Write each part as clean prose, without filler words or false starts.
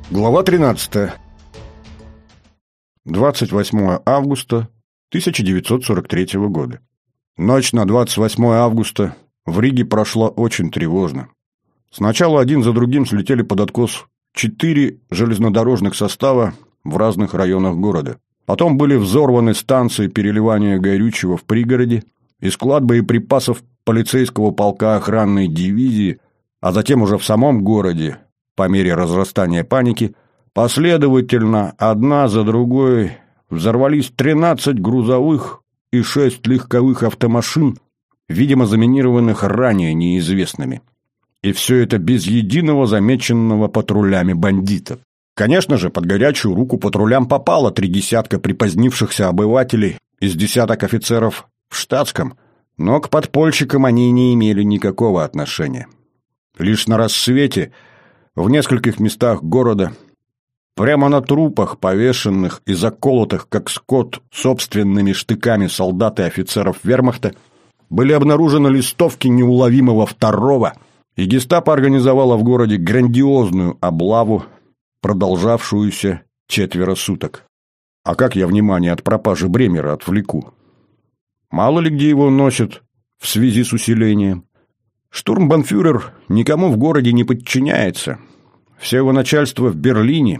Глава 13. 28 августа 1943 года. Ночь на 28 августа в Риге прошла очень тревожно. Сначала один за другим слетели под откос 4 железнодорожных состава в разных районах города. Потом были взорваны станции переливания горючего в пригороде и склад боеприпасов полицейского полка охранной дивизии, а затем уже в самом городе, по мере разрастания паники, последовательно, одна за другой, взорвались 13 грузовых и 6 легковых автомашин, видимо, заминированных ранее неизвестными. И все это без единого замеченного патрулями бандита. Конечно же, под горячую руку патрулям попало 3 десятка припозднившихся обывателей из десяток офицеров в штатском, но к подпольщикам они не имели никакого отношения. Лишь на рассвете в нескольких местах города, прямо на трупах, повешенных и заколотых, как скот, собственными штыками солдат и офицеров вермахта, были обнаружены листовки неуловимого второго, и гестапо организовало в городе грандиозную облаву, продолжавшуюся 4 суток. А как я внимание от пропажи Бремера отвлеку? Мало ли где его носят в связи с усилением. Штурмбанфюрер никому в городе не подчиняется. Все его начальство в Берлине,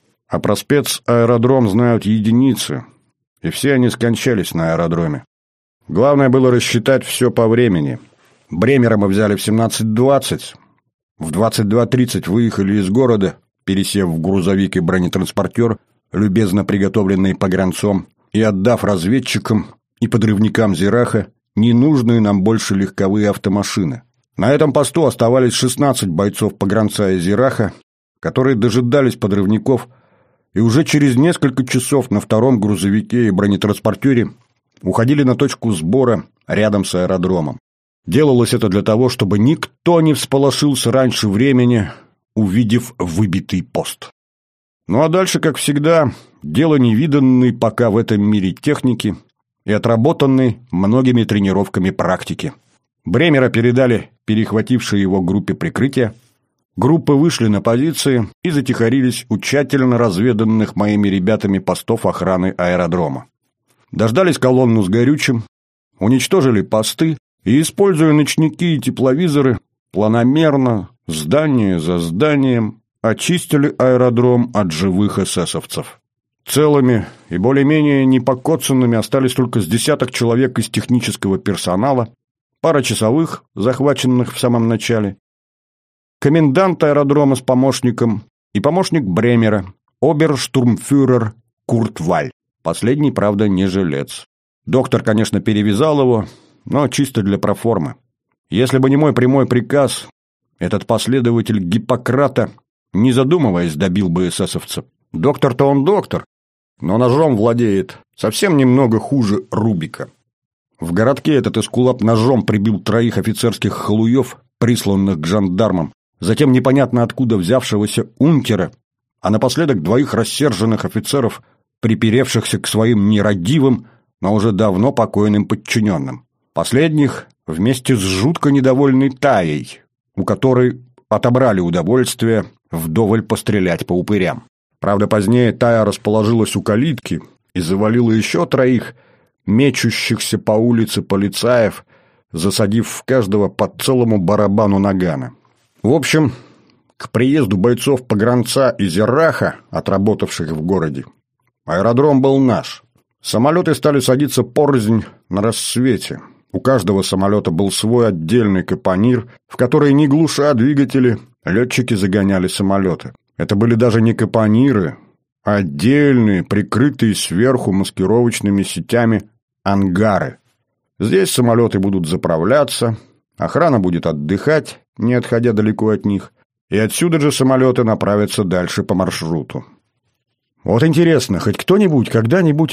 а про спецаэродром знают единицы, и все они скончались на аэродроме. Главное было рассчитать все по времени. Бремера мы взяли в 17:20, в 22:30 выехали из города, пересев в грузовик и бронетранспортер, любезно приготовленный погранцом, и отдав разведчикам и подрывникам Зираха ненужные нам больше легковые автомашины. На этом посту оставались 16 бойцов погранца и Зираха, которые дожидались подрывников, и уже через несколько часов на втором грузовике и бронетранспортере уходили на точку сбора рядом с аэродромом. Делалось это для того, чтобы никто не всполошился раньше времени, увидев выбитый пост. Ну а дальше, как всегда, дело невиданной пока в этом мире техники и отработанной многими тренировками практики. Бремера передали перехватившей его группе прикрытия. Группы вышли на позиции и затихарились у тщательно разведанных моими ребятами постов охраны аэродрома. Дождались колонну с горючим, уничтожили посты и, используя ночники и тепловизоры, планомерно, здание за зданием, очистили аэродром от живых эсэсовцев. Целыми и более-менее непокоцанными остались только с десяток человек из технического персонала, пара часовых, захваченных в самом начале, комендант аэродрома с помощником и помощник Бремера, оберштурмфюрер Курт Валь. Последний, правда, не жилец. Доктор, конечно, перевязал его, но чисто для проформы. Если бы не мой прямой приказ, этот последователь Гиппократа, не задумываясь, добил бы эсэсовца. Доктор-то он доктор, но ножом владеет совсем немного хуже Рубика. В городке этот эскулап ножом прибил 3 офицерских халуев, присланных к жандармам, затем непонятно откуда взявшегося унтера, а напоследок 2 рассерженных офицеров, приперевшихся к своим нерадивым, но уже давно покойным подчиненным. Последних вместе с жутко недовольной Таей, у которой отобрали удовольствие вдоволь пострелять по упырям. Правда, позднее Тая расположилась у калитки и завалила еще 3 мечущихся по улице полицаев, засадив в каждого по целому барабану нагана. В общем, к приезду бойцов погранца и Зираха, отработавших в городе, аэродром был наш. Самолеты стали садиться порознь на рассвете. У каждого самолета был свой отдельный капонир, в который, не глуша двигатели, летчики загоняли самолеты. Это были даже не капониры, а отдельные, прикрытые сверху маскировочными сетями, ангары. Здесь самолеты будут заправляться, охрана будет отдыхать, не отходя далеко от них, и отсюда же самолеты направятся дальше по маршруту. Вот интересно, хоть кто-нибудь когда-нибудь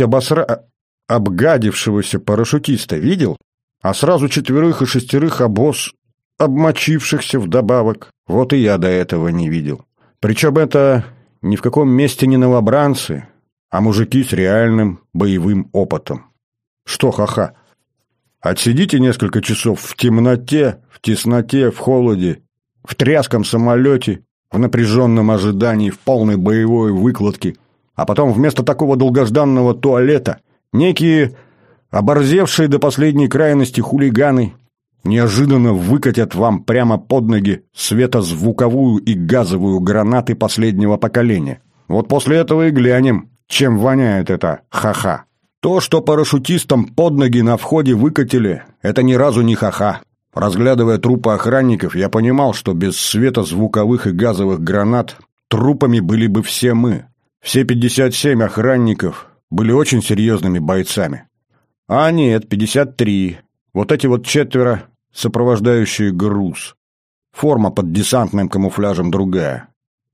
обгадившегося парашютиста видел? А сразу 4 и 6 обоз, обмочившихся вдобавок. Вот и я до этого не видел. Причем это ни в каком месте не новобранцы, а мужики с реальным боевым опытом. Что ха-ха? Отсидите несколько часов в темноте, в тесноте, в холоде, в тряском самолете в напряженном ожидании, в полной боевой выкладке, а потом вместо такого долгожданного туалета некие оборзевшие до последней крайности хулиганы неожиданно выкатят вам прямо под ноги светозвуковую и газовую гранаты последнего поколения. Вот после этого и глянем, чем воняет это ха-ха. То, что парашютистам под ноги на входе выкатили, это ни разу не ха-ха. Разглядывая трупы охранников, я понимал, что без светозвуковых и газовых гранат трупами были бы все мы. Все 57 охранников были очень серьезными бойцами. А нет, 53. Вот эти вот 4, сопровождающие груз. Форма под десантным камуфляжем другая.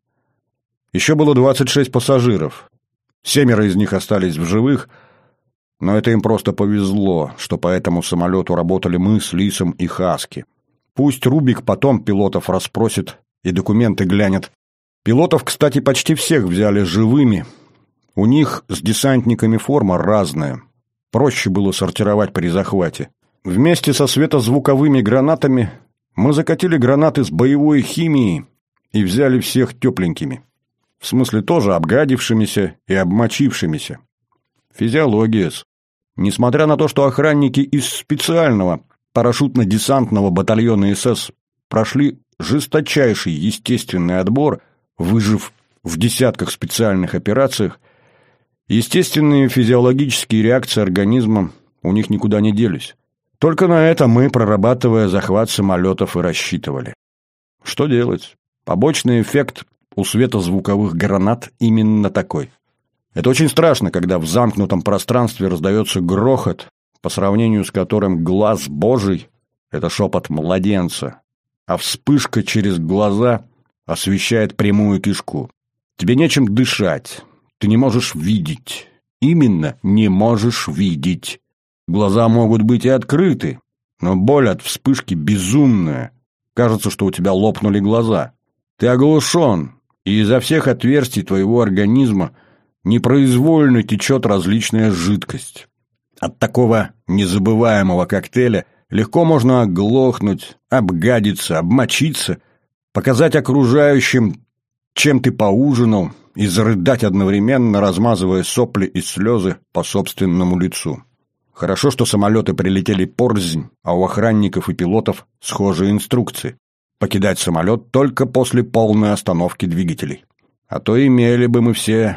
Еще было 26 пассажиров. 7 из них остались в живых, но это им просто повезло, что по этому самолету работали мы с Лисом и Хаски. Пусть Рубик потом пилотов расспросит и документы глянет. Пилотов, кстати, почти всех взяли живыми. У них с десантниками форма разная. Проще было сортировать при захвате. Вместе со светозвуковыми гранатами мы закатили гранаты с боевой химией и взяли всех тепленькими. В смысле тоже обгадившимися и обмочившимися. Физиология-с. Несмотря на то, что охранники из специального парашютно-десантного батальона СС прошли жесточайший естественный отбор, выжив в десятках специальных операциях, естественные физиологические реакции организма у них никуда не делись. Только на это мы, прорабатывая захват самолетов, и рассчитывали. Что делать? Побочный эффект у светозвуковых гранат именно такой. Это очень страшно, когда в замкнутом пространстве раздается грохот, по сравнению с которым глаз Божий — это шепот младенца, а вспышка через глаза освещает прямую кишку. Тебе нечем дышать, ты не можешь видеть. Именно не можешь видеть. Глаза могут быть и открыты, но боль от вспышки безумная. Кажется, что у тебя лопнули глаза. Ты оглушен, и изо всех отверстий твоего организма непроизвольно течет различная жидкость. От такого незабываемого коктейля легко можно оглохнуть, обгадиться, обмочиться, показать окружающим, чем ты поужинал, и зарыдать одновременно, размазывая сопли и слезы по собственному лицу. Хорошо, что самолеты прилетели порознь, а у охранников и пилотов схожие инструкции. Покидать самолет только после полной остановки двигателей. А то имели бы мы все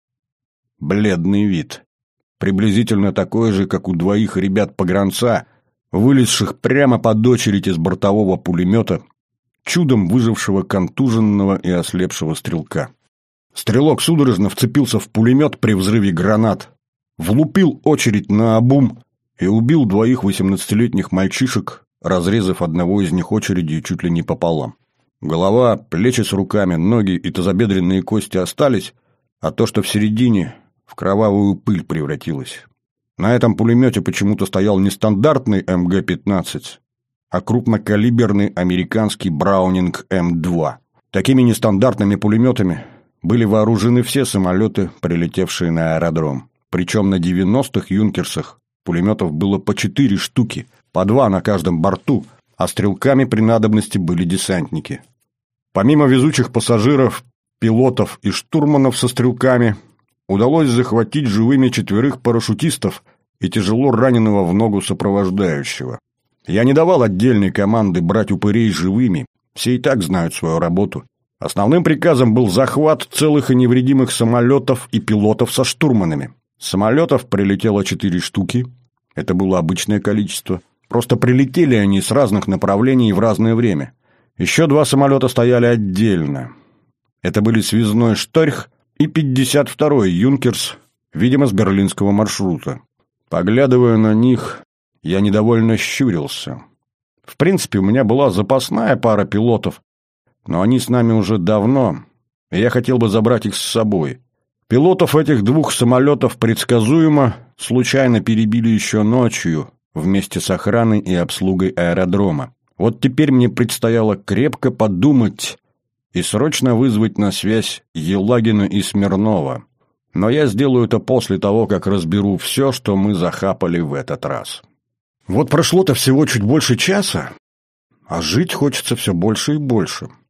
бледный вид. Приблизительно такой же, как у 2 ребят-погранца, вылезших прямо под очередь из бортового пулемета, чудом выжившего контуженного и ослепшего стрелка. Стрелок судорожно вцепился в пулемет при взрыве гранат, влупил очередь наобум и убил 2 18-летних мальчишек, разрезав одного из них очередью чуть ли не пополам. Голова, плечи с руками, ноги и тазобедренные кости остались, а то, что в середине, в кровавую пыль превратилось. На этом пулемете почему-то стоял не стандартный МГ-15, а крупнокалиберный американский Браунинг М2. Такими нестандартными пулеметами были вооружены все самолеты, прилетевшие на аэродром. Причем на 90-х «Юнкерсах» пулеметов было по 4 штуки, по 2 на каждом борту, а стрелками при надобности были десантники. Помимо везучих пассажиров, пилотов и штурманов со стрелками, удалось захватить живыми 4 парашютистов и тяжело раненого в ногу сопровождающего. Я не давал отдельной команды брать упырей живыми, все и так знают свою работу. Основным приказом был захват целых и невредимых самолетов и пилотов со штурманами. Самолетов прилетело 4 штуки, это было обычное количество. Просто прилетели они с разных направлений в разное время. Еще 2 самолета стояли отдельно. Это были связной «Шторх» и 52-й «Юнкерс», видимо, с берлинского маршрута. Поглядывая на них, я недовольно щурился. В принципе, у меня была запасная пара пилотов, но они с нами уже давно, и я хотел бы забрать их с собой. Пилотов этих 2 самолетов предсказуемо случайно перебили еще ночью вместе с охраной и обслугой аэродрома. Вот теперь мне предстояло крепко подумать и срочно вызвать на связь Елагина и Смирнова. Но я сделаю это после того, как разберу все, что мы захапали в этот раз. Вот прошло-то всего чуть больше часа, а жить хочется все больше и больше.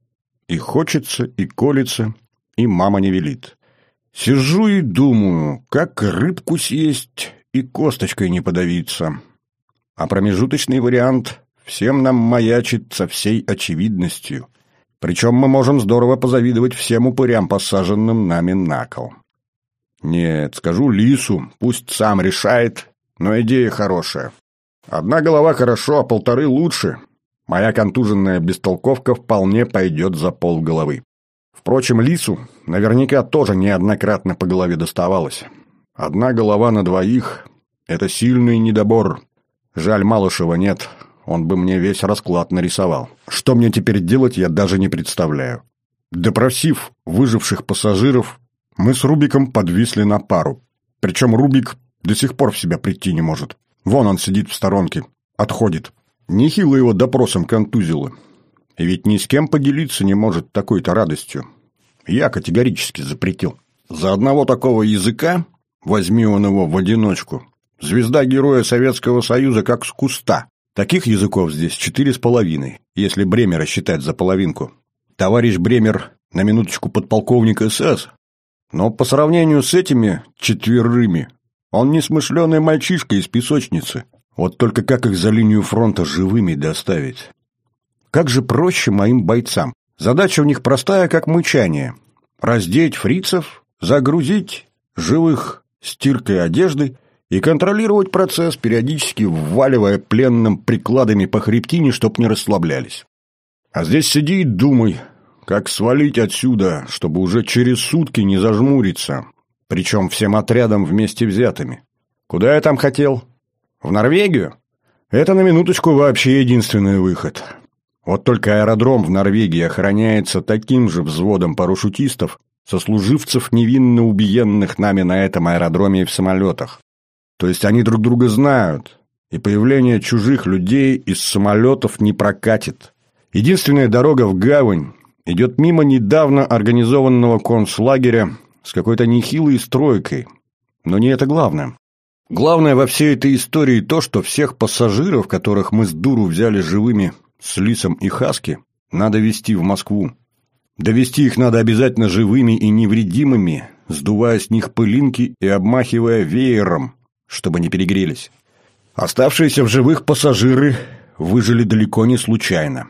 И хочется, и колется, и мама не велит. Сижу и думаю, как рыбку съесть и косточкой не подавиться. А промежуточный вариант всем нам маячит со всей очевидностью. Причем мы можем здорово позавидовать всем упырям, посаженным нами на кол. Нет, скажу Лису, пусть сам решает, но идея хорошая. Одна голова хорошо, а полторы лучше. Моя контуженная бестолковка вполне пойдет за полголовы. Впрочем, Лису наверняка тоже неоднократно по голове доставалось. Одна голова на двоих — это сильный недобор. Жаль, Малышева нет, он бы мне весь расклад нарисовал. Что мне теперь делать, я даже не представляю. Допросив выживших пассажиров, мы с Рубиком подвисли на пару. Причем Рубик до сих пор в себя прийти не может. Вон он сидит в сторонке, отходит. Нехило его допросом контузило. И ведь ни с кем поделиться не может такой-то радостью. Я категорически запретил. За одного такого языка, возьми он его в одиночку, звезда Героя Советского Союза как с куста. Таких языков здесь 4,5, если Бремера считать за половинку. Товарищ Бремер, на минуточку, подполковник СС, но по сравнению с этими 4 он несмышленый мальчишка из песочницы. Вот только как их за линию фронта живыми доставить? Как же проще моим бойцам? Задача у них простая, как мычание. Раздеть фрицев, загрузить живых стиркой одежды и контролировать процесс, периодически вваливая пленным прикладами по хребтине, чтоб не расслаблялись. А здесь сиди и думай, как свалить отсюда, чтобы уже через сутки не зажмуриться, причем всем отрядом вместе взятыми. Куда я там хотел? В Норвегию? Это на минуточку вообще единственный выход. Вот только аэродром в Норвегии охраняется таким же взводом парашютистов, сослуживцев, невинно убиенных нами на этом аэродроме и в самолетах. То есть они друг друга знают, и появление чужих людей из самолетов не прокатит. Единственная дорога в гавань идет мимо недавно организованного концлагеря с какой-то нехилой стройкой. Но не это главное. Главное во всей этой истории то, что всех пассажиров, которых мы с дуру взяли живыми с Лисом и Хаски, надо везти в Москву. Довезти их надо обязательно живыми и невредимыми, сдувая с них пылинки и обмахивая веером, чтобы не перегрелись. Оставшиеся в живых пассажиры выжили далеко не случайно.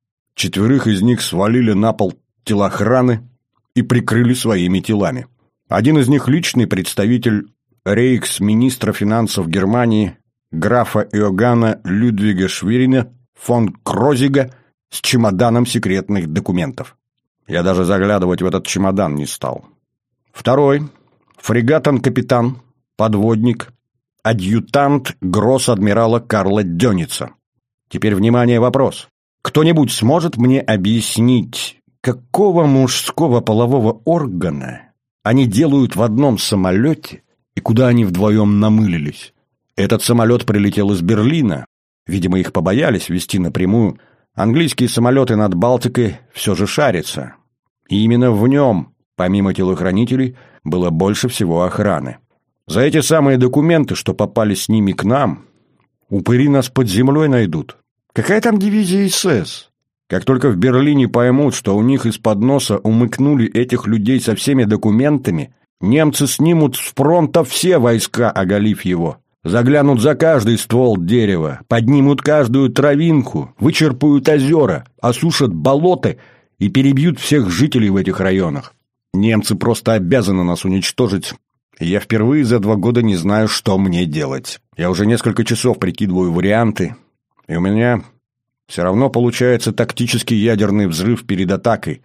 4 из них свалили на пол телохраны и прикрыли своими телами. Один из них личный представитель рейхсминистра финансов Германии графа Иоганна Людвига Швирина фон Крозига с чемоданом секретных документов. Я даже заглядывать в этот чемодан не стал. Второй — фрегатон-капитан, подводник, адъютант гросс-адмирала Карла Дёница. Теперь, внимание, вопрос. Кто-нибудь сможет мне объяснить, какого мужского полового органа они делают в одном самолете и куда они вдвоем намылились? Этот самолет прилетел из Берлина. Видимо, их побоялись везти напрямую. Английские самолеты над Балтикой все же шарятся. И именно в нем, помимо телохранителей, было больше всего охраны. За эти самые документы, что попали с ними к нам, упыри нас под землей найдут. Какая там дивизия СС? Как только в Берлине поймут, что у них из-под носа умыкнули этих людей со всеми документами, немцы снимут с фронта все войска, оголив его. Заглянут за каждый ствол дерева, поднимут каждую травинку, вычерпают озера, осушат болота и перебьют всех жителей в этих районах. Немцы просто обязаны нас уничтожить. И я впервые за 2 года не знаю, что мне делать. Я уже несколько часов прикидываю варианты, и у меня все равно получается тактический ядерный взрыв перед атакой,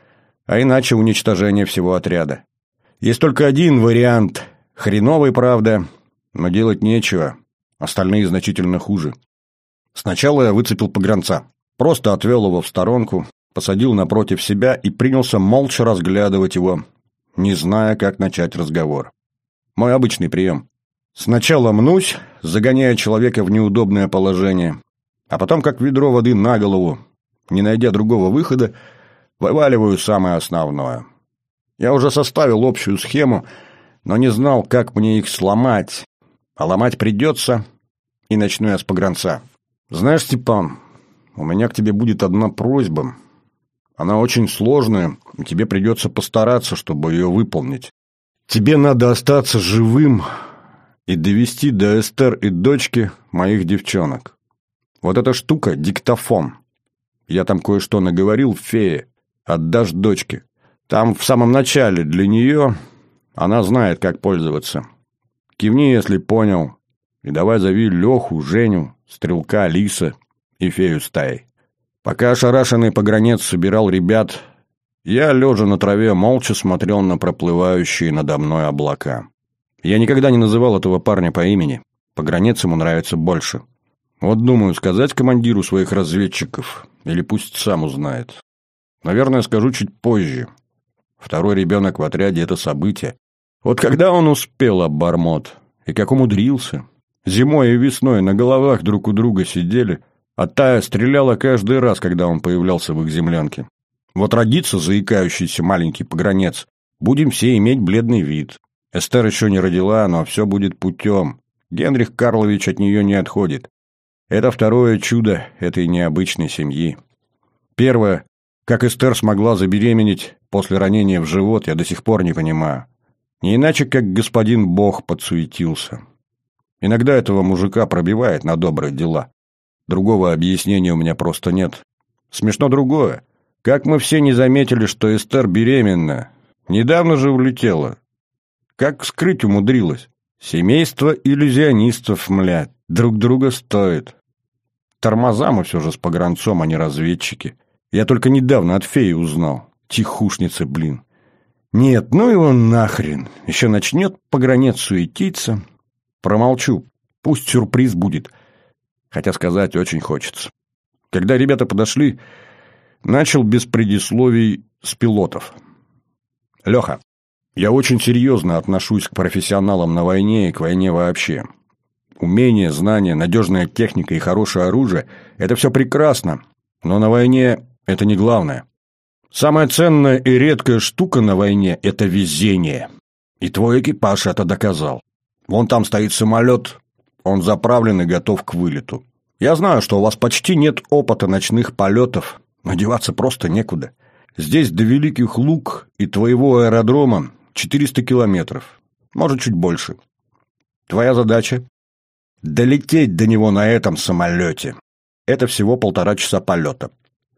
а иначе уничтожение всего отряда. Есть только один вариант, хреновый, правда, но делать нечего, остальные значительно хуже. Сначала я выцепил погранца, просто отвел его в сторонку, посадил напротив себя и принялся молча разглядывать его, не зная, как начать разговор. Мой обычный прием. Сначала мнусь, загоняя человека в неудобное положение, а потом, как ведро воды на голову, не найдя другого выхода, вываливаю самое основное. Я уже составил общую схему, но не знал, как мне их сломать. А ломать придется, и начну я с погранца. Знаешь, Степан, у меня к тебе будет одна просьба. Она очень сложная, и тебе придется постараться, чтобы ее выполнить. Тебе надо остаться живым и довести до Эстер и дочки моих девчонок. Вот эта штука — диктофон. Я там кое-что наговорил фее. Отдашь дочке. Там в самом начале для нее она знает, как пользоваться. Кивни, если понял. И давай зови Леху, Женю, Стрелка, Лиса и фею стаи. Пока ошарашенный погранец собирал ребят, я, лежа на траве, молча смотрел на проплывающие надо мной облака. Я никогда не называл этого парня по имени. Погранец ему нравится больше. Вот думаю, сказать командиру своих разведчиков, или пусть сам узнает. Наверное, скажу чуть позже. Второй ребенок в отряде — это событие. Вот когда он успел, обормот, и как умудрился. Зимой и весной на головах друг у друга сидели, а Тая стреляла каждый раз, когда он появлялся в их землянке. Вот родится заикающийся маленький погранец, будем все иметь бледный вид. Эстер еще не родила, но все будет путем. Генрих Карлович от нее не отходит. Это второе чудо этой необычной семьи. Первое, как Эстер смогла забеременеть после ранения в живот, я до сих пор не понимаю. Не иначе, как господин Бог подсуетился. Иногда этого мужика пробивает на добрые дела. Другого объяснения у меня просто нет. Смешно другое. Как мы все не заметили, что Эстер беременна. Недавно же улетела. Как скрыть умудрилась? Семейство иллюзионистов, млядь, друг друга стоит. Тормоза мы все же с погранцом, а не разведчики. Я только недавно от феи узнал. Тихушница, блин. Нет, ну его нахрен. Еще начнет погранец суетиться. Промолчу. Пусть сюрприз будет. Хотя сказать очень хочется. Когда ребята подошли, начал без предисловий с пилотов. Леха, я очень серьезно отношусь к профессионалам на войне и к войне вообще. Умение, знания, надежная техника и хорошее оружие – это все прекрасно. Но на войне это не главное. Самая ценная и редкая штука на войне – это везение. И твой экипаж это доказал. Вон там стоит самолет, он заправлен и готов к вылету. Я знаю, что у вас почти нет опыта ночных полетов, но деваться просто некуда. Здесь до Великих Луг и твоего аэродрома 400 километров, может, чуть больше. Твоя задача – долететь до него на этом самолете. Это всего 1,5 часа полета.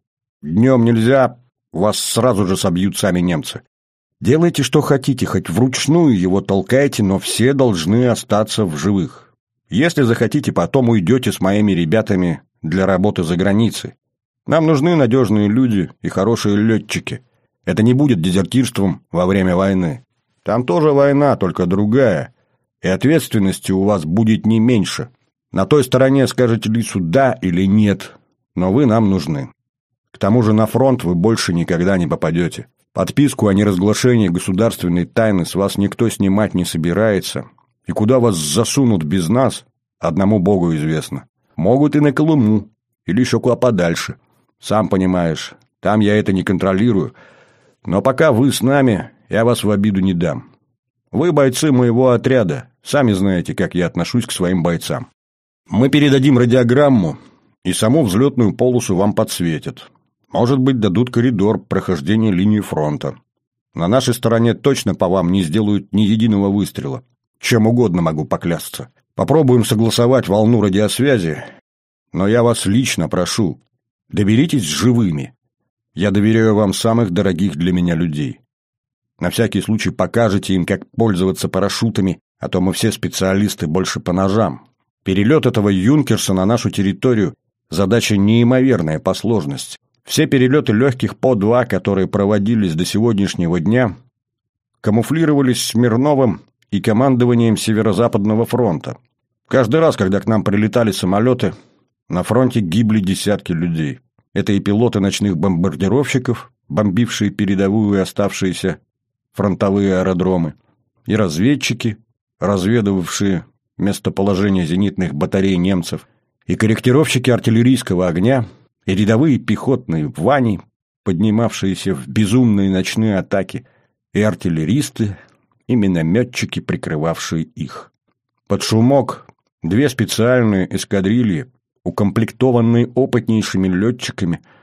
Днем нельзя, вас сразу же собьют сами немцы. Делайте, что хотите, хоть вручную его толкайте, но все должны остаться в живых. Если захотите, потом уйдете с моими ребятами для работы за границей. Нам нужны надежные люди и хорошие летчики. Это не будет дезертирством во время войны. Там тоже война, только другая. И ответственности у вас будет не меньше. На той стороне скажете Лису «да» или «нет», но вы нам нужны. К тому же на фронт вы больше никогда не попадете. Подписку о неразглашении государственной тайны с вас никто снимать не собирается. И куда вас засунут без нас, одному Богу известно. Могут и на Колыму, или еще куда подальше. Сам понимаешь, там я это не контролирую. Но пока вы с нами, я вас в обиду не дам. Вы бойцы моего отряда, сами знаете, как я отношусь к своим бойцам. Мы передадим радиограмму, и саму взлетную полосу вам подсветят. Может быть, дадут коридор прохождения линии фронта. На нашей стороне точно по вам не сделают ни единого выстрела. Чем угодно могу поклясться. Попробуем согласовать волну радиосвязи, но я вас лично прошу, доберитесь живыми. Я доверяю вам самых дорогих для меня людей. На всякий случай покажете им, как пользоваться парашютами, а то мы все специалисты больше по ножам. Перелет этого «Юнкерса» на нашу территорию – задача неимоверная по сложности. Все перелеты легких по-2, которые проводились до сегодняшнего дня, камуфлировались Смирновым и командованием Северо-Западного фронта. Каждый раз, когда к нам прилетали самолеты, на фронте гибли десятки людей. Это и пилоты ночных бомбардировщиков, бомбившие передовую и оставшиеся фронтовые аэродромы, и разведчики, разведывавшие местоположение зенитных батарей немцев, и корректировщики артиллерийского огня, и рядовые пехотные вани, поднимавшиеся в безумные ночные атаки, и артиллеристы, и минометчики, прикрывавшие их. Под шумок 2 специальные эскадрильи, укомплектованные опытнейшими летчиками,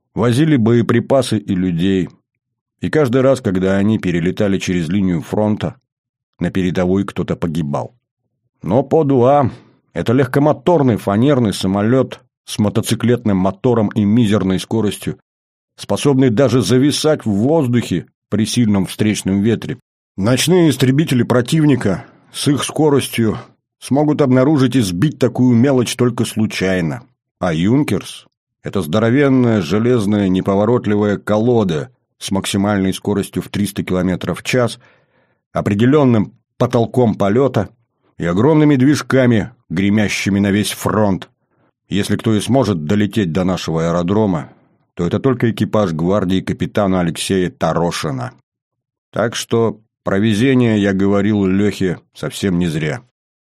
Возили боеприпасы и людей. И каждый раз, когда они перелетали через линию фронта, на передовой кто-то погибал. Но По-2 – это легкомоторный фанерный самолет с мотоциклетным мотором и мизерной скоростью, способный даже зависать в воздухе при сильном встречном ветре. Ночные истребители противника с их скоростью смогут обнаружить и сбить такую мелочь только случайно. А «Юнкерс» – это здоровенная железная неповоротливая колода с максимальной скоростью в 300 км в час, определенным потолком полета и огромными движками, гремящими на весь фронт. Если кто и сможет долететь до нашего аэродрома, то это только экипаж гвардии капитана Алексея Тарошина. Так что про везение я говорил Лехе совсем не зря.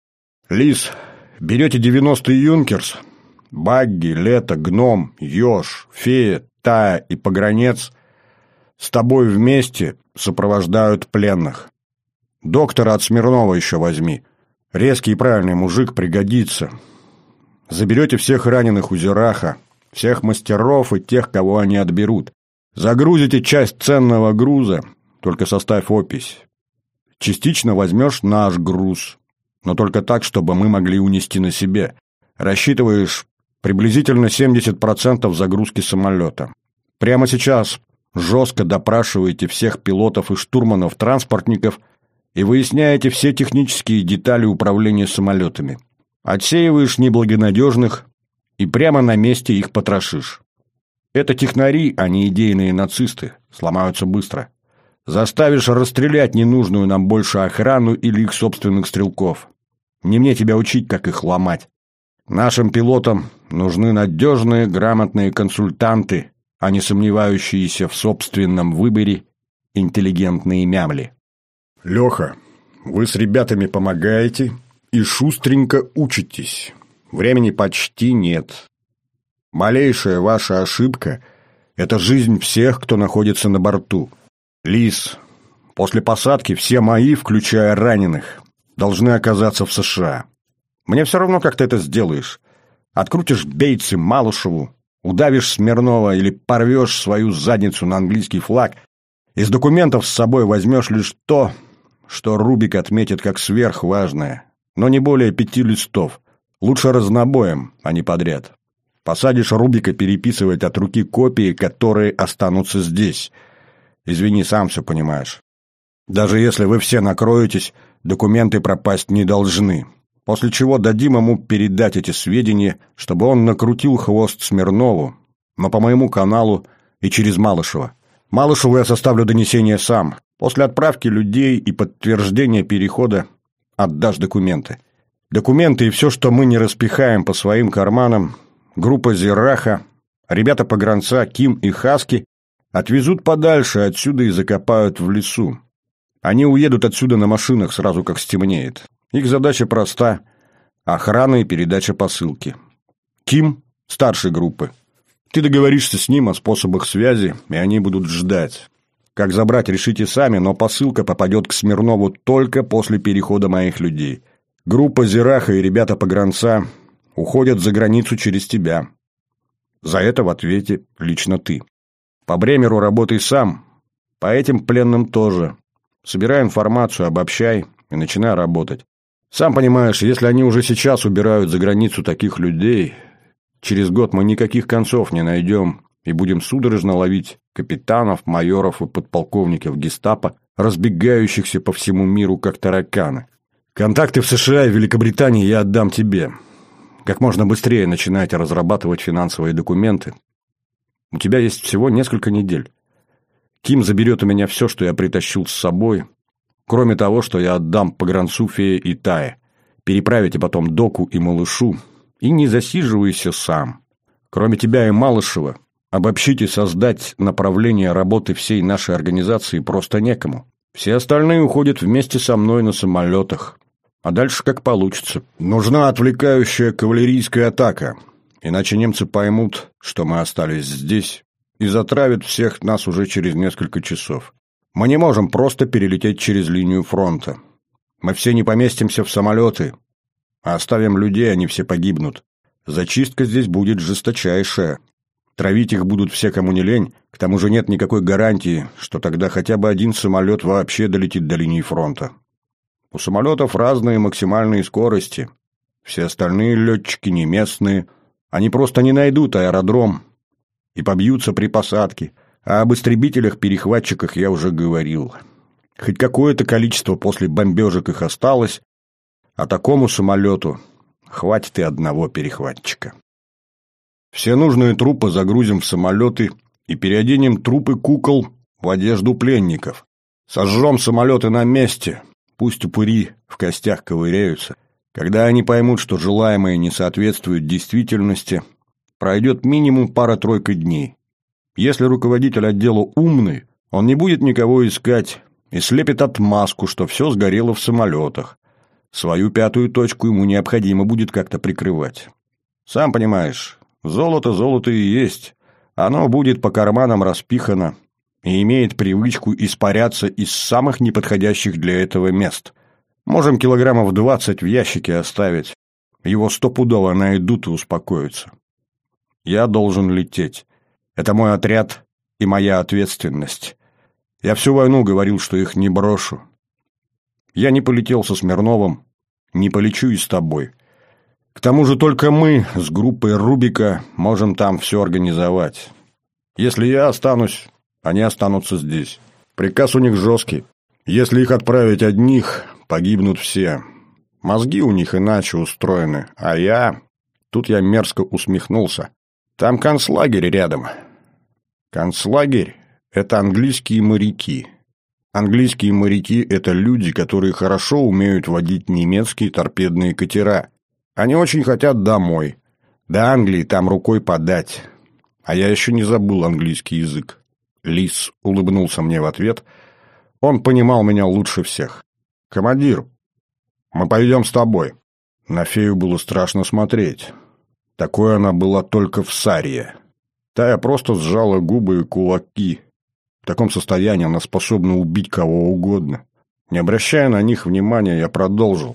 Лис, берете 90-й «Юнкерс», Багги, Лето, Гном, Ёж, Фея, Тая и Погранец с тобой вместе сопровождают пленных. Доктора от Смирнова еще возьми. Резкий и правильный мужик пригодится. Заберете всех раненых у Зираха, всех мастеров и тех, кого они отберут. Загрузите часть ценного груза, только составь опись. Частично возьмешь наш груз, но только так, чтобы мы могли унести на себе. Рассчитываешь приблизительно 70% загрузки самолета. Прямо сейчас жестко допрашиваете всех пилотов и штурманов-транспортников и выясняете все технические детали управления самолетами. Отсеиваешь неблагонадежных и прямо на месте их потрошишь. Это технари, а не идейные нацисты, сломаются быстро. Заставишь расстрелять ненужную нам больше охрану или их собственных стрелков. Не мне тебя учить, как их ломать. Нашим пилотам нужны надежные, грамотные консультанты, а не сомневающиеся в собственном выборе интеллигентные мямли. Леха, вы с ребятами помогаете и шустренько учитесь. Времени почти нет. Малейшая ваша ошибка – это жизнь всех, кто находится на борту. Лис, после посадки все мои, включая раненых, должны оказаться в США. Мне все равно, как ты это сделаешь. Открутишь Бейтс и Малышеву, удавишь Смирнова или порвешь свою задницу на английский флаг, из документов с собой возьмешь лишь то, что Рубик отметит как сверхважное, но не более 5 листов. Лучше разнобоем, а не подряд. Посадишь Рубика переписывать от руки копии, которые останутся здесь. Извини, сам все понимаешь. Даже если вы все накроетесь, документы пропасть не должны. После чего дадим ему передать эти сведения, чтобы он накрутил хвост Смирнову, но по моему каналу и через Малышева. Малышеву я составлю донесение сам. После отправки людей и подтверждения перехода отдашь документы. Документы и все, что мы не распихаем по своим карманам, группа Зираха, ребята-погранца Ким и Хаски отвезут подальше отсюда и закопают в лесу. Они уедут отсюда на машинах сразу, как стемнеет. Их задача проста – охрана и передача посылки. Ким – старшей группы. Ты договоришься с ним о способах связи, и они будут ждать. Как забрать, решите сами, но посылка попадет к Смирнову только после перехода моих людей. Группа Зираха и ребята-погранца уходят за границу через тебя. За это в ответе лично ты. По Бремеру работай сам, по этим пленным тоже. Собирай информацию, обобщай и начинай работать. Сам понимаешь, если они уже сейчас убирают за границу таких людей, через год мы никаких концов не найдем и будем судорожно ловить капитанов, майоров и подполковников гестапо, разбегающихся по всему миру, как тараканы. Контакты в США и Великобритании я отдам тебе. Как можно быстрее начинайте разрабатывать финансовые документы. У тебя есть всего несколько недель. Ким заберет у меня все, что я притащил с собой, кроме того, что я отдам погранцу, Фее и Тае. Переправите потом Доку и Малышу, и не засиживайся сам. Кроме тебя и Малышева, обобщить и создать направление работы всей нашей организации просто некому. Все остальные уходят вместе со мной на самолетах. А дальше как получится. Нужна отвлекающая кавалерийская атака, иначе немцы поймут, что мы остались здесь, и затравят всех нас уже через несколько часов. Мы не можем просто перелететь через линию фронта. Мы все не поместимся в самолеты, а оставим людей, они все погибнут. Зачистка здесь будет жесточайшая. Травить их будут все, кому не лень, к тому же нет никакой гарантии, что тогда хотя бы один самолет вообще долетит до линии фронта. У самолетов разные максимальные скорости. Все остальные летчики не местные, они просто не найдут аэродром и побьются при посадке, а об истребителях-перехватчиках я уже говорил. Хоть какое-то количество после бомбежек их осталось, а такому самолету хватит и одного перехватчика. Все нужные трупы загрузим в самолеты и переоденем трупы кукол в одежду пленников. Сожжем самолеты на месте, пусть упыри в костях ковыряются. Когда они поймут, что желаемое не соответствует действительности, пройдет минимум пара-тройка дней. Если руководитель отдела умный, он не будет никого искать и слепит отмазку, что все сгорело в самолетах. Свою пятую точку ему необходимо будет как-то прикрывать. Сам понимаешь, золото и есть. Оно будет по карманам распихано и имеет привычку испаряться из самых неподходящих для этого мест. Можем килограммов 20 в ящике оставить. Его стопудово найдут и успокоятся. Я должен лететь. Это мой отряд и моя ответственность. Я всю войну говорил, что их не брошу. Я не полетел со Смирновым, не полечу и с тобой. К тому же только мы с группой Рубика можем там все организовать. Если я останусь, они останутся здесь. Приказ у них жесткий. Если их отправить одних, погибнут все. Мозги у них иначе устроены, а я... Тут я мерзко усмехнулся. Там концлагерь рядом. Концлагерь — это английские моряки. Английские моряки — это люди, которые хорошо умеют водить немецкие торпедные катера. Они очень хотят домой. До Англии там рукой подать. А я еще не забыл английский язык. Лис улыбнулся мне в ответ. Он понимал меня лучше всех. «Командир, мы пойдем с тобой». На фею было страшно смотреть. Такой она была только в Сарье. Тая просто сжала губы и кулаки. В таком состоянии она способна убить кого угодно. Не обращая на них внимания, я продолжил.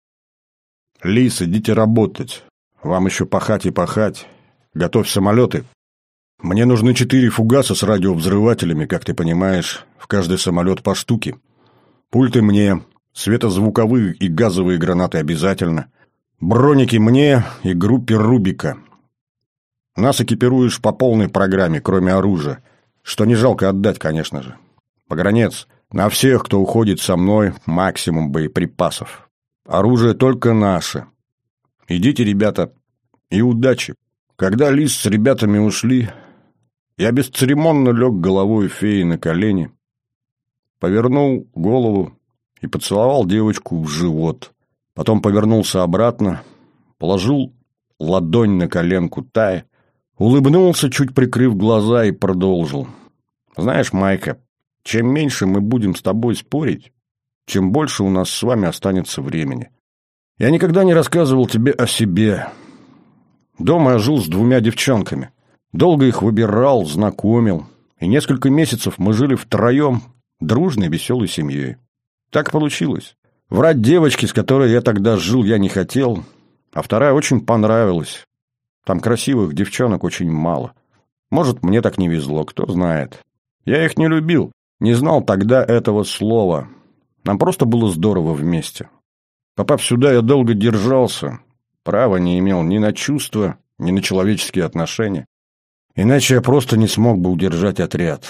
«Лис, идите работать. Вам еще пахать и пахать. Готовь самолеты. Мне нужны 4 фугаса с радиовзрывателями, как ты понимаешь, в каждый самолет по штуке. Пульты мне, светозвуковые и газовые гранаты обязательно. Броники мне и группе Рубика. Нас экипируешь по полной программе, кроме оружия. Что не жалко отдать, конечно же. Погранец, на всех, кто уходит со мной, максимум боеприпасов. Оружие только наше. Идите, ребята, и удачи». Когда Лис с ребятами ушли, я бесцеремонно лег головой феи на колени, повернул голову и поцеловал девочку в живот. Потом повернулся обратно, положил ладонь на коленку Таи, улыбнулся, чуть прикрыв глаза, и продолжил. «Знаешь, Майка, чем меньше мы будем с тобой спорить, чем больше у нас с вами останется времени. Я никогда не рассказывал тебе о себе. Дома я жил с 2 девчонками. Долго их выбирал, знакомил. И несколько месяцев мы жили втроем, дружной, веселой семьей. Так получилось. Врать девочке, с которой я тогда жил, я не хотел, а вторая очень понравилась. Там красивых девчонок очень мало. Может, мне так не везло, кто знает. Я их не любил, не знал тогда этого слова. Нам просто было здорово вместе. Попав сюда, я долго держался. Права не имел ни на чувства, ни на человеческие отношения. Иначе я просто не смог бы удержать отряд.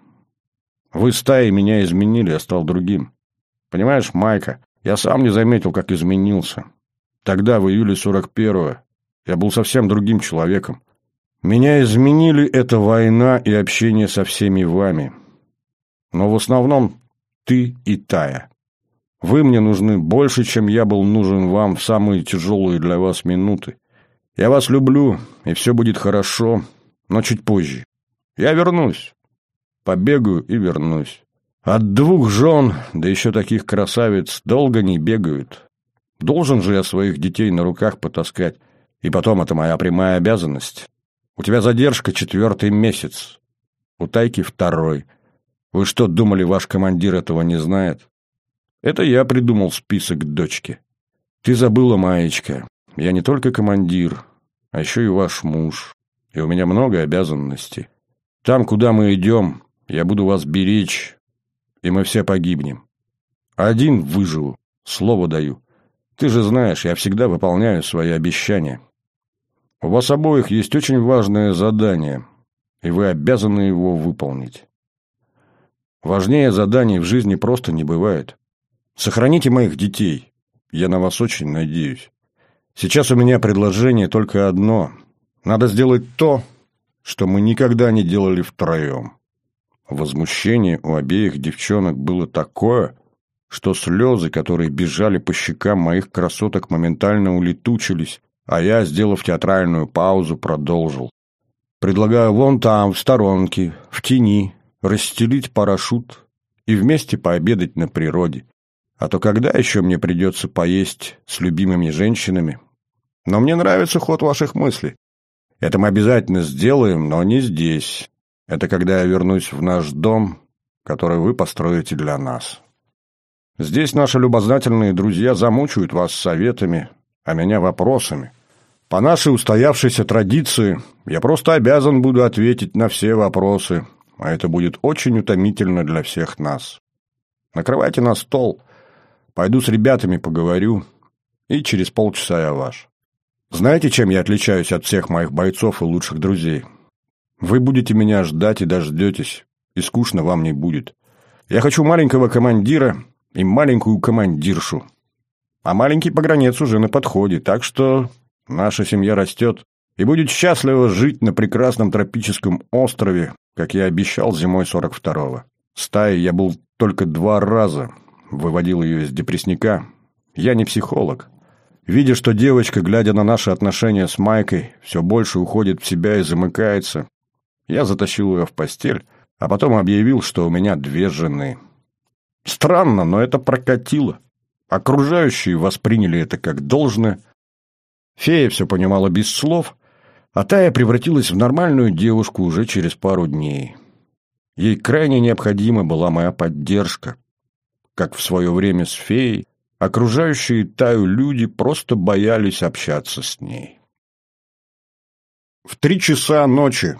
Вы с Таей меня изменили, я стал другим. Понимаешь, Майка, я сам не заметил, как изменился. Тогда, в июле 41-го, я был совсем другим человеком. Меня изменили эта война и общение со всеми вами. Но в основном ты и Тая. Вы мне нужны больше, чем я был нужен вам в самые тяжелые для вас минуты. Я вас люблю, и все будет хорошо, но чуть позже. Я вернусь. Побегаю и вернусь. От 2 жен, да еще таких красавиц, долго не бегают. Должен же я своих детей на руках потаскать. И потом, это моя прямая обязанность. У тебя задержка 4-й месяц. У Тайки 2-й. Вы что, думали, ваш командир этого не знает? Это я придумал список дочки. Ты забыла, Маечка, я не только командир, а еще и ваш муж. и у меня много обязанностей. Там, куда мы идем, я буду вас беречь, и мы все погибнем. Один выживу, слово даю. Ты же знаешь, я всегда выполняю свои обещания. У вас обоих есть очень важное задание, и вы обязаны его выполнить. Важнее заданий в жизни просто не бывает. Сохраните моих детей. Я на вас очень надеюсь. Сейчас у меня предложение только одно. Надо сделать то, что мы никогда не делали втроем. Возмущение у обеих девчонок было такое, что слезы, которые бежали по щекам моих красоток, моментально улетучились, а я, сделав театральную паузу, продолжил. Предлагаю вон там, в сторонке, в тени, расстелить парашют и вместе пообедать на природе. А то когда еще мне придется поесть с любимыми женщинами? Но мне нравится ход ваших мыслей. Это мы обязательно сделаем, но не здесь. Это когда я вернусь в наш дом, который вы построите для нас. Здесь наши любознательные друзья замучают вас советами, а меня вопросами. По нашей устоявшейся традиции я просто обязан буду ответить на все вопросы, а это будет очень утомительно для всех нас. Накрывайте на стол, пойду с ребятами поговорю, и через полчаса я ваш. Знаете, чем я отличаюсь от всех моих бойцов и лучших друзей? Вы будете меня ждать и дождетесь, и скучно вам не будет. Я хочу маленького командира и маленькую командиршу. А маленький погранец уже на подходе, так что наша семья растет и будет счастливо жить на прекрасном тропическом острове, как я обещал зимой 42-го. Стаей я был только 2 раза, выводил ее из депрессника. Я не психолог. Видя, что девочка, глядя на наши отношения с Майкой, все больше уходит в себя и замыкается, я затащил ее в постель, а потом объявил, что у меня 2 жены. Странно, но это прокатило. Окружающие восприняли это как должное. Фея все понимала без слов, а Тая превратилась в нормальную девушку уже через пару дней. Ей крайне необходима была моя поддержка. Как в свое время с феей, окружающие Таю люди просто боялись общаться с ней. В 3 часа ночи,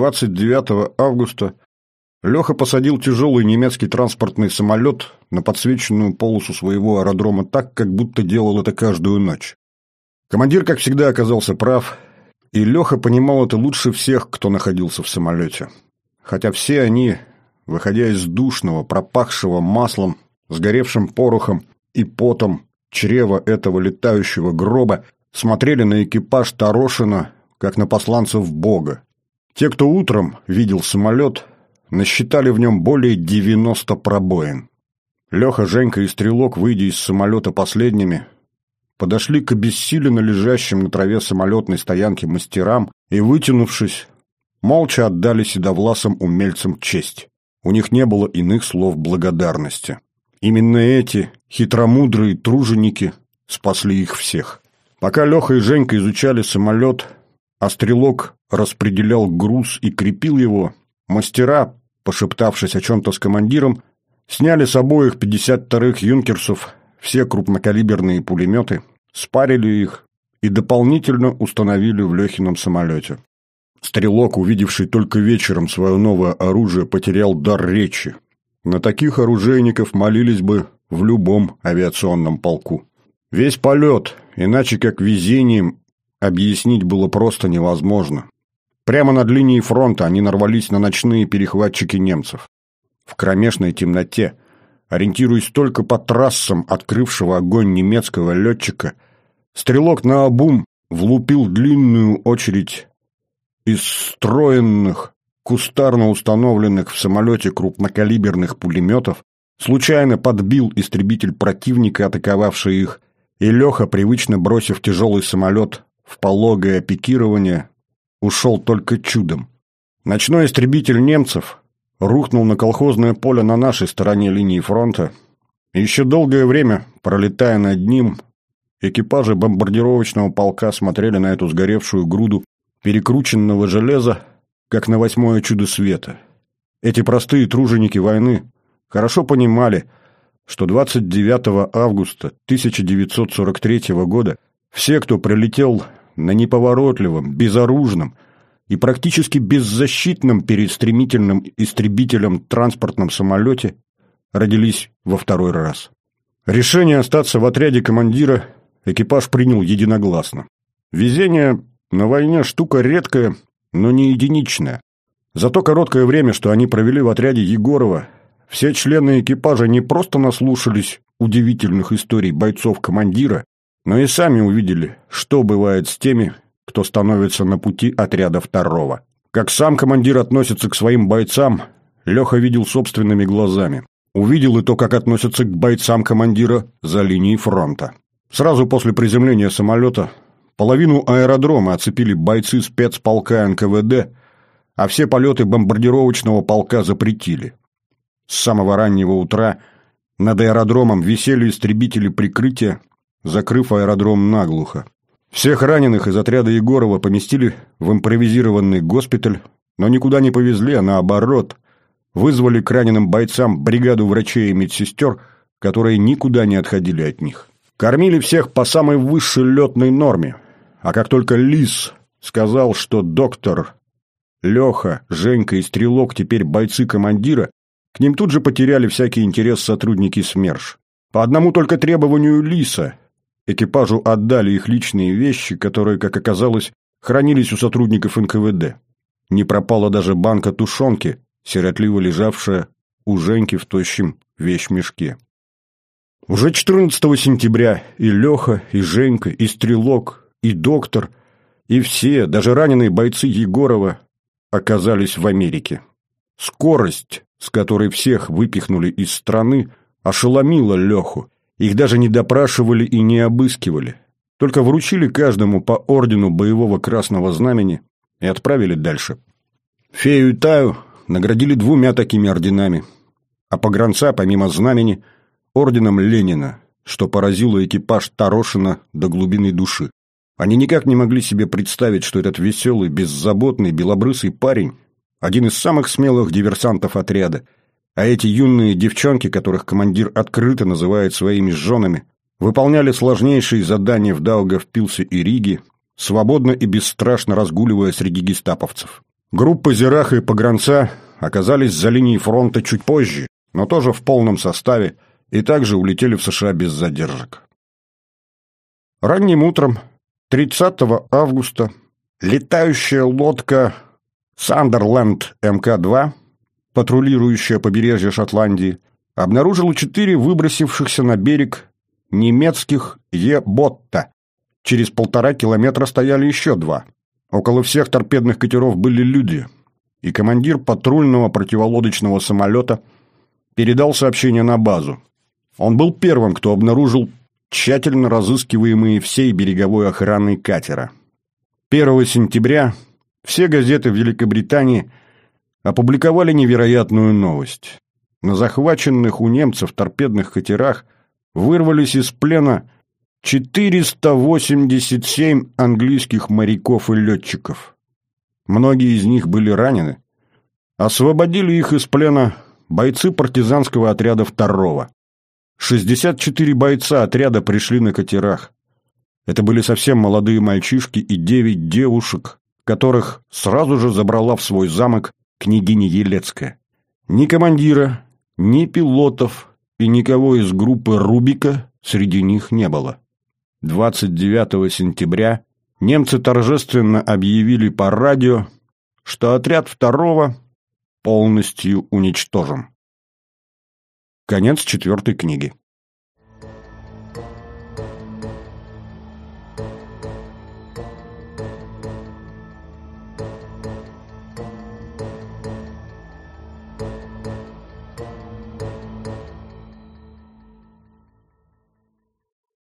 29 августа, Леха посадил тяжелый немецкий транспортный самолет на подсвеченную полосу своего аэродрома так, как будто делал это каждую ночь. Командир, как всегда, оказался прав, и Леха понимал это лучше всех, кто находился в самолете. Хотя все они, выходя из душного, пропахшего маслом, сгоревшим порохом и потом чрева этого летающего гроба, смотрели на экипаж Тарошина, как на посланцев Бога. Те, кто утром видел самолет, насчитали в нем более 90 пробоин. Леха, Женька и Стрелок, выйдя из самолета последними, подошли к обессиленно лежащим на траве самолетной стоянки мастерам и, вытянувшись, молча отдали седовласым умельцам честь. У них не было иных слов благодарности. Именно эти хитромудрые труженики спасли их всех. Пока Леха и Женька изучали самолет, а Стрелок распределял груз и крепил его, мастера, пошептавшись о чем-то с командиром, сняли с обоих 52-х юнкерсов все крупнокалиберные пулеметы, спарили их и дополнительно установили в Лехином самолете. Стрелок, увидевший только вечером свое новое оружие, потерял дар речи. На таких оружейников молились бы в любом авиационном полку. Весь полет, иначе как везением, объяснить было просто невозможно. Прямо над линией фронта они нарвались на ночные перехватчики немцев. В кромешной темноте, ориентируясь только по трассам открывшего огонь немецкого летчика, Стрелок наобум влупил длинную очередь из встроенных, кустарно установленных в самолете крупнокалиберных пулеметов, случайно подбил истребитель противника, атаковавший их, и Леха, привычно бросив тяжелый самолет в пологое пикирование, ушел только чудом. Ночной истребитель немцев рухнул на колхозное поле на нашей стороне линии фронта, и еще долгое время, пролетая над ним, экипажи бомбардировочного полка смотрели на эту сгоревшую груду перекрученного железа, как на 8-е чудо света. Эти простые труженики войны хорошо понимали, что 29 августа 1943 года все, кто прилетел на неповоротливом, безоружном, и практически беззащитном перед стремительным истребителем транспортном самолете родились во второй раз. Решение остаться в отряде командира экипаж принял единогласно. Везение на войне штука редкая, но не единичная. За то короткое время, что они провели в отряде Егорова, все члены экипажа не просто наслушались удивительных историй бойцов командира, но и сами увидели, что бывает с теми, кто становится на пути отряда второго. Как сам командир относится к своим бойцам, Леха видел собственными глазами. Увидел и то, как относятся к бойцам командира за линией фронта. Сразу после приземления самолета половину аэродрома оцепили бойцы спецполка НКВД, а все полеты бомбардировочного полка запретили. С самого раннего утра над аэродромом висели истребители прикрытия, закрыв аэродром наглухо. Всех раненых из отряда Егорова поместили в импровизированный госпиталь, но никуда не повезли, а наоборот, вызвали к раненым бойцам бригаду врачей и медсестер, которые никуда не отходили от них. Кормили всех по самой высшей летной норме, а как только Лис сказал, что доктор, Леха, Женька и Стрелок теперь бойцы командира, к ним тут же потеряли всякий интерес сотрудники СМЕРШ. По одному только требованию Лиса экипажу отдали их личные вещи, которые, как оказалось, хранились у сотрудников НКВД. Не пропала даже банка тушенки, сиротливо лежавшая у Женьки в тощем вещмешке. Уже 14 сентября и Леха, и Женька, и Стрелок, и доктор, и все, даже раненые бойцы Егорова, оказались в Америке. Скорость, с которой всех выпихнули из страны, ошеломила Леху. Их даже не допрашивали и не обыскивали. Только вручили каждому по ордену боевого Красного Знамени и отправили дальше. Фею и Таю наградили 2 такими орденами, а погранца, помимо знамени, орденом Ленина, что поразило экипаж Тарошина до глубины души. Они никак не могли себе представить, что этот веселый, беззаботный, белобрысый парень – один из самых смелых диверсантов отряда, а эти юные девчонки, которых командир открыто называет своими женами, выполняли сложнейшие задания в Даугавпилсе и Риге, свободно и бесстрашно разгуливая среди гестаповцев. Группы Зираха и погранца оказались за линией фронта чуть позже, но тоже в полном составе, и также улетели в США без задержек. Ранним утром 30 августа летающая лодка «Сандерленд МК-2», патрулирующая побережье Шотландии, обнаружила 4 выбросившихся на берег немецких Е-ботта. Через 1,5 километра стояли еще 2. Около всех торпедных катеров были люди, и командир патрульного противолодочного самолета передал сообщение на базу. Он был первым, кто обнаружил тщательно разыскиваемые всей береговой охраной катера. 1 сентября все газеты в Великобритании опубликовали невероятную новость. На захваченных у немцев торпедных катерах вырвались из плена 487 английских моряков и летчиков. Многие из них были ранены. Освободили их из плена бойцы партизанского отряда 2-го. 64 бойца отряда пришли на катерах. Это были совсем молодые мальчишки и 9 девушек, которых сразу же забрала в свой замок княгиня Елецкая. Ни командира, ни пилотов и никого из группы Рубика среди них не было. 29 сентября немцы торжественно объявили по радио, что отряд 2-го полностью уничтожен. Конец 4 книги.